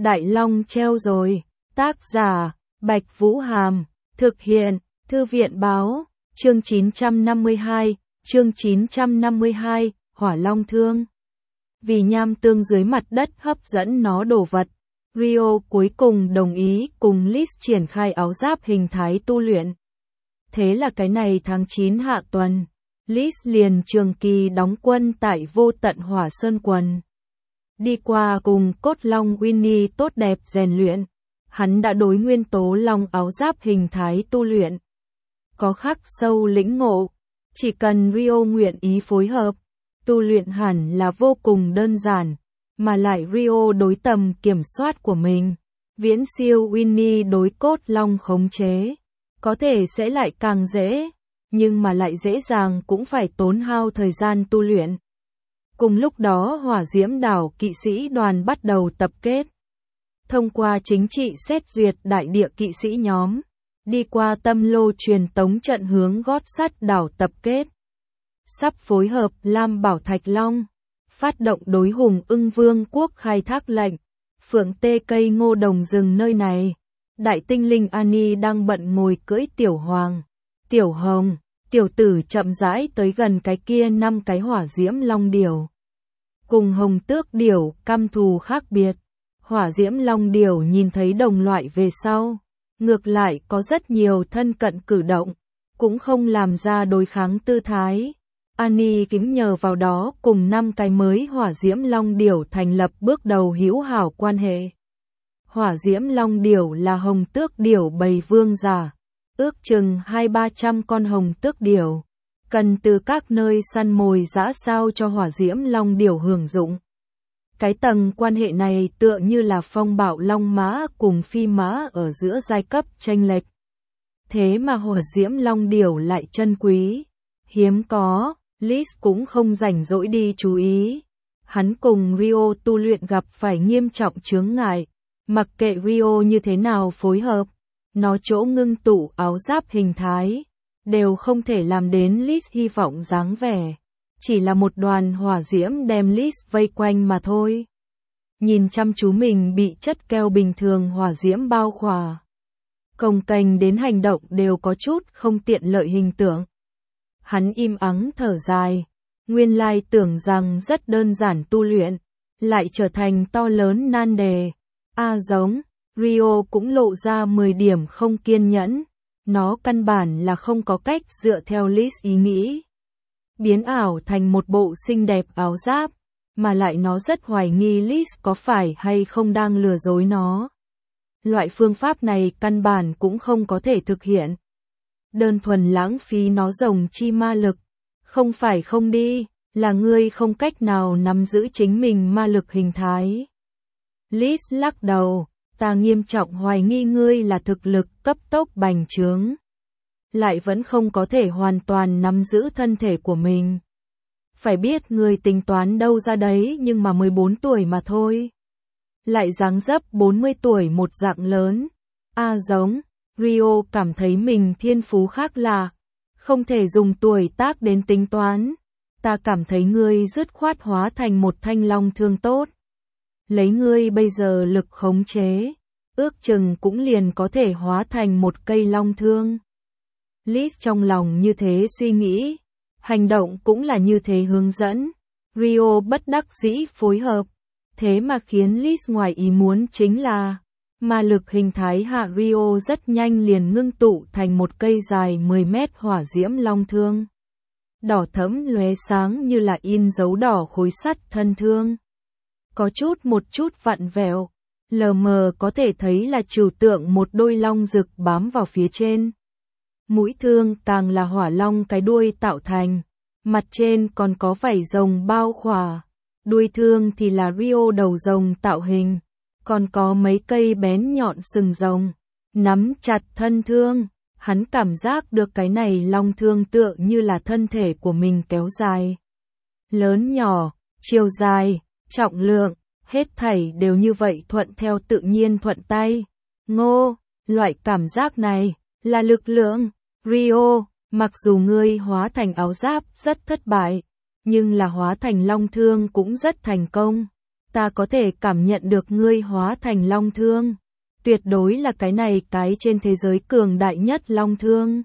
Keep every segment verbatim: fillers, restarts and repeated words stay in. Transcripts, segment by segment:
Đại Long treo rồi. Tác giả, Bạch Vũ Hàm. Thực hiện, Thư viện Báo. Chương chín trăm năm mươi hai, chương chín trăm năm mươi hai, Hỏa Long Thương. Vì nham tương dưới mặt đất hấp dẫn nó đồ vật, Rio cuối cùng đồng ý cùng Liz triển khai áo giáp hình thái tu luyện. Thế là cái này tháng chín hạ tuần, Liz liền trường kỳ đóng quân tại Vô Tận Hỏa Sơn Quần. Đi qua cùng cốt long Winnie tốt đẹp rèn luyện, hắn đã đối nguyên tố long áo giáp hình thái tu luyện có khắc sâu lĩnh ngộ. Chỉ cần Rio nguyện ý phối hợp, tu luyện hẳn là vô cùng đơn giản, mà lại Rio đối tầm kiểm soát của mình, viễn siêu Winnie đối cốt long khống chế, có thể sẽ lại càng dễ, nhưng mà lại dễ dàng cũng phải tốn hao thời gian tu luyện. Cùng lúc đó Hỏa Diễm Đảo kỵ sĩ đoàn bắt đầu tập kết. Thông qua chính trị xét duyệt đại địa kỵ sĩ nhóm, đi qua tâm lô truyền tống trận hướng gót sắt đảo tập kết. Sắp phối hợp Lam Bảo Thạch Long, phát động đối Hùng Ưng Vương quốc khai thác lệnh, phượng tê cây ngô đồng rừng nơi này. Đại tinh linh Annie đang bận ngồi cưỡi tiểu hoàng, tiểu hồng, tiểu tử chậm rãi tới gần cái kia năm cái hỏa diễm long điểu. Cùng hồng tước điểu căm thù khác biệt, hỏa diễm long điểu nhìn thấy đồng loại về sau, ngược lại có rất nhiều thân cận cử động, cũng không làm ra đối kháng tư thái. Annie kính nhờ vào đó cùng năm cái mới hỏa diễm long điểu thành lập bước đầu hữu hảo quan hệ. Hỏa diễm long điểu là hồng tước điểu bầy vương giả, ước chừng hai ba trăm con hồng tước điểu, cần từ các nơi săn mồi dã sao cho hỏa diễm long điểu hưởng dụng. Cái tầng quan hệ này tựa như là phong bạo long mã cùng phi mã ở giữa giai cấp chênh lệch. Thế mà hỏa diễm long điểu lại chân quý, hiếm có, Liz cũng không rảnh rỗi đi chú ý. Hắn cùng Rio tu luyện gặp phải nghiêm trọng chướng ngại, mặc kệ Rio như thế nào phối hợp, nó chỗ ngưng tụ áo giáp hình thái, đều không thể làm đến Liz hy vọng dáng vẻ. Chỉ là một đoàn hỏa diễm đem Liz vây quanh mà thôi. Nhìn chăm chú mình bị chất keo bình thường hỏa diễm bao khỏa, cồng kềnh đến hành động đều có chút không tiện lợi hình tượng. Hắn im ắng thở dài, nguyên lai tưởng rằng rất đơn giản tu luyện, lại trở thành to lớn nan đề. A giống, Rio cũng lộ ra mười điểm không kiên nhẫn, nó căn bản là không có cách dựa theo Liz ý nghĩ, biến ảo thành một bộ xinh đẹp áo giáp, mà lại nó rất hoài nghi Liz có phải hay không đang lừa dối nó. Loại phương pháp này căn bản cũng không có thể thực hiện. Đơn thuần lãng phí nó rồng chi ma lực. Không phải không đi, là ngươi không cách nào nắm giữ chính mình ma lực hình thái. Liz lắc đầu, ta nghiêm trọng hoài nghi ngươi là thực lực cấp tốc bành trướng, lại vẫn không có thể hoàn toàn nắm giữ thân thể của mình. Phải biết ngươi tính toán đâu ra đấy, nhưng mà mười bốn tuổi mà thôi. Lại dáng dấp bốn mươi tuổi một dạng lớn. A giống, Rio cảm thấy mình thiên phú khác lạ, không thể dùng tuổi tác đến tính toán. Ta cảm thấy ngươi dứt khoát hóa thành một thanh long thương tốt. Lấy ngươi bây giờ lực khống chế, ước chừng cũng liền có thể hóa thành một cây long thương. Liz trong lòng như thế suy nghĩ, hành động cũng là như thế hướng dẫn. Rio bất đắc dĩ phối hợp, thế mà khiến Liz ngoài ý muốn chính là ma lực hình thái hạ Rio rất nhanh liền ngưng tụ thành một cây dài mười mét hỏa diễm long thương. Đỏ thẫm lóe sáng như là in dấu đỏ khối sắt thân thương. Có chút một chút vặn vẹo, lờ mờ có thể thấy là trừu tượng một đôi long rực bám vào phía trên. Mũi thương càng là hỏa long cái đuôi tạo thành, mặt trên còn có vảy rồng bao khỏa. Đuôi thương thì là Rio đầu rồng tạo hình, còn có mấy cây bén nhọn sừng rồng. Nắm chặt thân thương, hắn cảm giác được cái này long thương tựa như là thân thể của mình kéo dài. Lớn nhỏ, chiều dài, trọng lượng, hết thảy đều như vậy thuận theo tự nhiên thuận tay. Ngô, loại cảm giác này, là lực lượng. Rio, mặc dù ngươi hóa thành áo giáp rất thất bại, nhưng là hóa thành long thương cũng rất thành công. Ta có thể cảm nhận được ngươi hóa thành long thương. Tuyệt đối là cái này cái trên thế giới cường đại nhất long thương.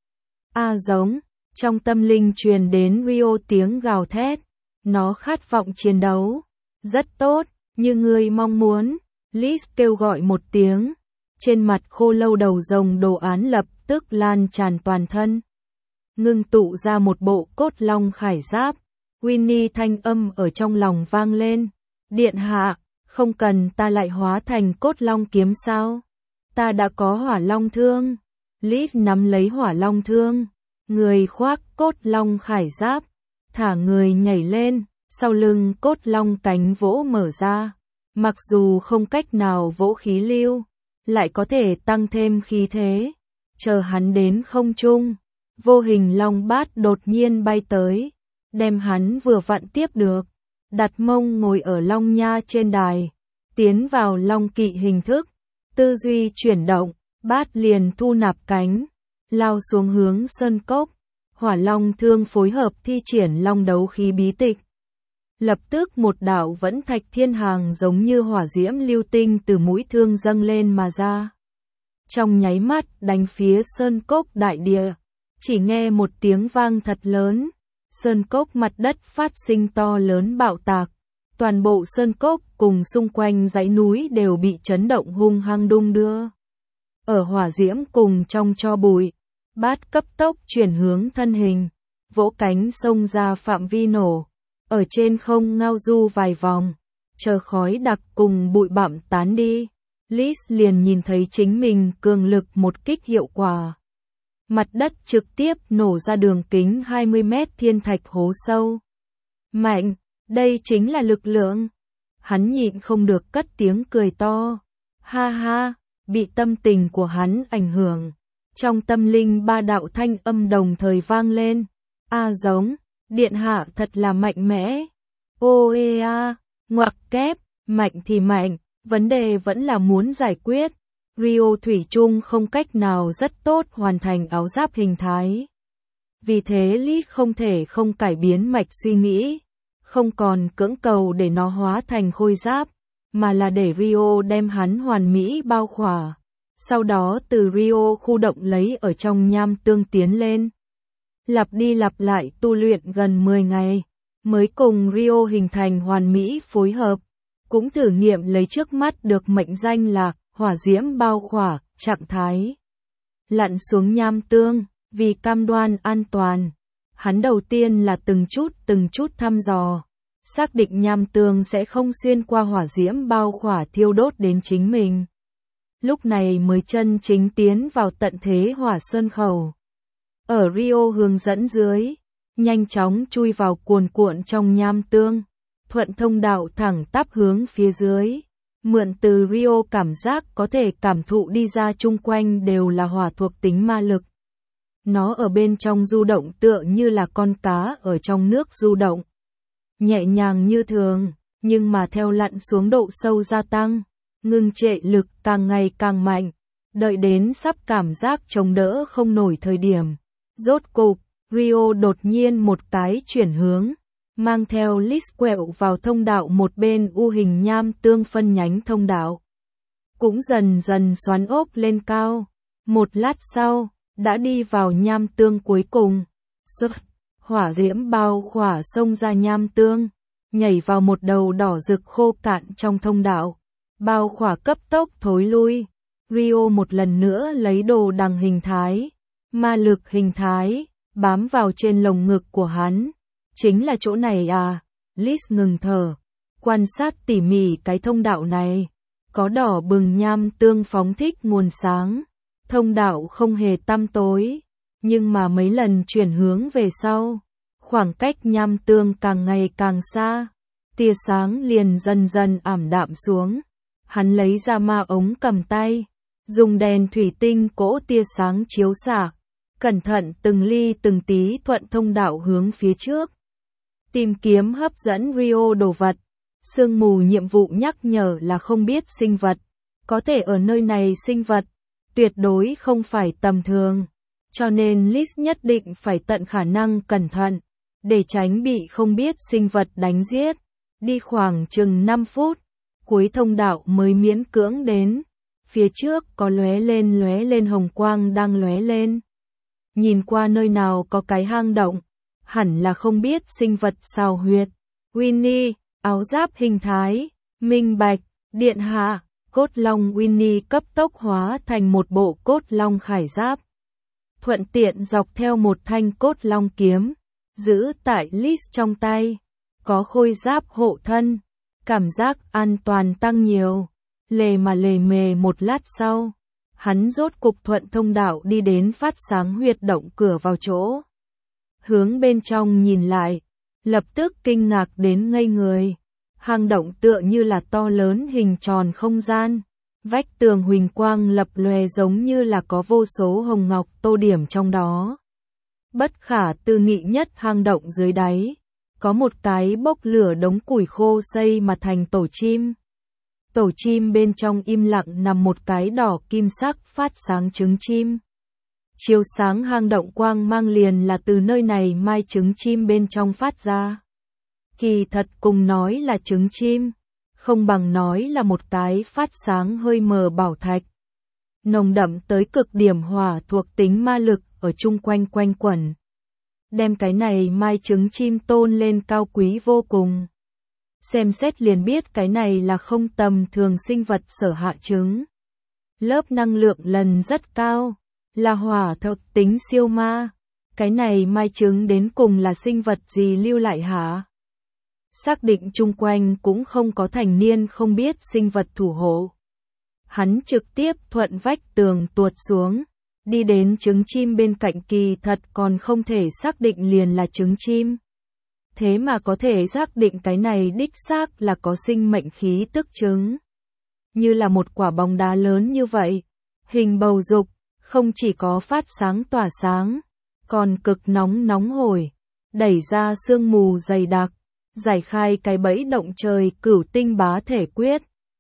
A giống, trong tâm linh truyền đến Rio tiếng gào thét. Nó khát vọng chiến đấu. Rất tốt, như ngươi mong muốn. Liz kêu gọi một tiếng. Trên mặt khô lâu đầu rồng đồ án lập tức lan tràn toàn thân. Ngưng tụ ra một bộ cốt long khải giáp. Winnie thanh âm ở trong lòng vang lên. Điện hạ, không cần ta lại hóa thành cốt long kiếm sao? Ta đã có hỏa long thương. Liz nắm lấy hỏa long thương. Người khoác cốt long khải giáp. Thả người nhảy lên. Sau lưng cốt long cánh vỗ mở ra. Mặc dù không cách nào vỗ khí lưu, lại có thể tăng thêm khí thế. Chờ hắn đến không trung, vô hình long bát đột nhiên bay tới, đem hắn vừa vặn tiếp được. Đặt mông ngồi ở long nha trên đài, tiến vào long kỵ hình thức, tư duy chuyển động, bát liền thu nạp cánh, lao xuống hướng sơn cốc. Hỏa long thương phối hợp thi triển long đấu khí bí tịch. Lập tức một đạo vẫn thạch thiên hàng giống như hỏa diễm lưu tinh từ mũi thương dâng lên mà ra. Trong nháy mắt đánh phía sơn cốc đại địa, chỉ nghe một tiếng vang thật lớn. Sơn cốc mặt đất phát sinh to lớn bạo tạc. Toàn bộ sơn cốc cùng xung quanh dãy núi đều bị chấn động hung hăng đung đưa. Ở hỏa diễm cùng trong tro bụi, bát cấp tốc chuyển hướng thân hình, vỗ cánh xông ra phạm vi nổ. Ở trên không ngao du vài vòng, chờ khói đặc cùng bụi bặm tán đi, Liz liền nhìn thấy chính mình cường lực một kích hiệu quả. Mặt đất trực tiếp nổ ra đường kính hai mươi mét thiên thạch hố sâu. Mạnh, đây chính là lực lượng. Hắn nhịn không được cất tiếng cười to. Ha ha, bị tâm tình của hắn ảnh hưởng. Trong tâm linh ba đạo thanh âm đồng thời vang lên. A giống. Điện hạ thật là mạnh mẽ. Ô ê a, ngoặc kép, mạnh thì mạnh, vấn đề vẫn là muốn giải quyết. Rio thủy chung không cách nào rất tốt hoàn thành áo giáp hình thái. Vì thế Lý không thể không cải biến mạch suy nghĩ, không còn cưỡng cầu để nó hóa thành khôi giáp, mà là để Rio đem hắn hoàn mỹ bao khỏa. Sau đó từ Rio khu động lấy ở trong nham tương tiến lên. Lặp đi lặp lại tu luyện gần mười ngày, mới cùng Rio hình thành hoàn mỹ phối hợp, cũng thử nghiệm lấy trước mắt được mệnh danh là hỏa diễm bao khỏa, trạng thái. Lặn xuống nham tương, vì cam đoan an toàn, hắn đầu tiên là từng chút từng chút thăm dò, xác định nham tương sẽ không xuyên qua hỏa diễm bao khỏa thiêu đốt đến chính mình. Lúc này mới chân chính tiến vào tận thế hỏa sơn khẩu. Ở Rio hướng dẫn dưới, nhanh chóng chui vào cuồn cuộn trong nham tương, thuận thông đạo thẳng tắp hướng phía dưới, mượn từ Rio cảm giác có thể cảm thụ đi ra chung quanh đều là hỏa thuộc tính ma lực. Nó ở bên trong du động tựa như là con cá ở trong nước du động. Nhẹ nhàng như thường, nhưng mà theo lặn xuống độ sâu gia tăng, ngưng trệ lực càng ngày càng mạnh, đợi đến sắp cảm giác chống đỡ không nổi thời điểm. Rốt cục, Rio đột nhiên một cái chuyển hướng, mang theo Liz quẹo vào thông đạo một bên u hình nham tương phân nhánh thông đạo. Cũng dần dần xoắn ốc lên cao, một lát sau, đã đi vào nham tương cuối cùng. Sức, hỏa diễm bao khỏa xông ra nham tương, nhảy vào một đầu đỏ rực khô cạn trong thông đạo. Bao khỏa cấp tốc thối lui, Rio một lần nữa lấy đồ đằng hình thái. Ma lực hình thái, bám vào trên lồng ngực của hắn. Chính là chỗ này à? Liz ngừng thở, quan sát tỉ mỉ cái thông đạo này. Có đỏ bừng nham tương phóng thích nguồn sáng. Thông đạo không hề tăm tối, nhưng mà mấy lần chuyển hướng về sau, khoảng cách nham tương càng ngày càng xa. Tia sáng liền dần dần ảm đạm xuống. Hắn lấy ra ma ống cầm tay, dùng đèn thủy tinh cỗ tia sáng chiếu xạ. Cẩn thận từng ly từng tí thuận thông đạo hướng phía trước. Tìm kiếm hấp dẫn Rio đồ vật. Sương mù nhiệm vụ nhắc nhở là không biết sinh vật. Có thể ở nơi này sinh vật, tuyệt đối không phải tầm thường. Cho nên Liz nhất định phải tận khả năng cẩn thận, để tránh bị không biết sinh vật đánh giết. Đi khoảng chừng năm phút, cuối thông đạo mới miễn cưỡng đến. Phía trước có lóe lên lóe lên hồng quang đang lóe lên. Nhìn qua nơi nào có cái hang động, hẳn là không biết sinh vật xào huyệt. Winnie, áo giáp hình thái, minh bạch, điện hạ, cốt long Winnie cấp tốc hóa thành một bộ cốt long khải giáp. Thuận tiện dọc theo một thanh cốt long kiếm, giữ tại Liz trong tay, có khôi giáp hộ thân, cảm giác an toàn tăng nhiều. Lề mà lề mề một lát sau, hắn rốt cục thuận thông đạo đi đến phát sáng huyệt động cửa vào chỗ. Hướng bên trong nhìn lại, lập tức kinh ngạc đến ngây người. Hang động tựa như là to lớn hình tròn không gian, vách tường huỳnh quang lập lòe giống như là có vô số hồng ngọc tô điểm trong đó. Bất khả tư nghị nhất, hang động dưới đáy, có một cái bốc lửa đống củi khô xây mà thành tổ chim. Tổ chim bên trong im lặng nằm một cái đỏ kim sắc phát sáng trứng chim. Chiếu sáng hang động quang mang liền là từ nơi này mai trứng chim bên trong phát ra. Kỳ thật cùng nói là trứng chim, không bằng nói là một cái phát sáng hơi mờ bảo thạch. Nồng đậm tới cực điểm hỏa thuộc tính ma lực ở chung quanh quanh quẩn. Đem cái này mai trứng chim tôn lên cao quý vô cùng. Xem xét liền biết cái này là không tầm thường sinh vật sở hạ trứng. Lớp năng lượng lần rất cao, là hỏa thuộc tính siêu ma. Cái này mai trứng đến cùng là sinh vật gì lưu lại hả? Xác định chung quanh cũng không có thành niên không biết sinh vật thủ hộ. Hắn trực tiếp thuận vách tường tuột xuống, đi đến trứng chim bên cạnh, kỳ thật còn không thể xác định liền là trứng chim. Thế mà có thể xác định cái này đích xác là có sinh mệnh khí tức trứng. Như là một quả bóng đá lớn như vậy, hình bầu dục, không chỉ có phát sáng tỏa sáng, còn cực nóng nóng hổi, đẩy ra sương mù dày đặc, giải khai cái bẫy động trời cửu tinh bá thể quyết.